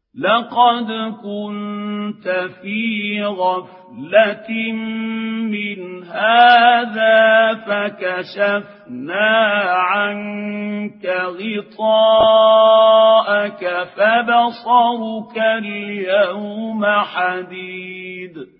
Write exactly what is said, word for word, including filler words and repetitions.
لقد كنت في غفلة من هذا فكشفنا عنك غطاءك فبصرك اليوم حديد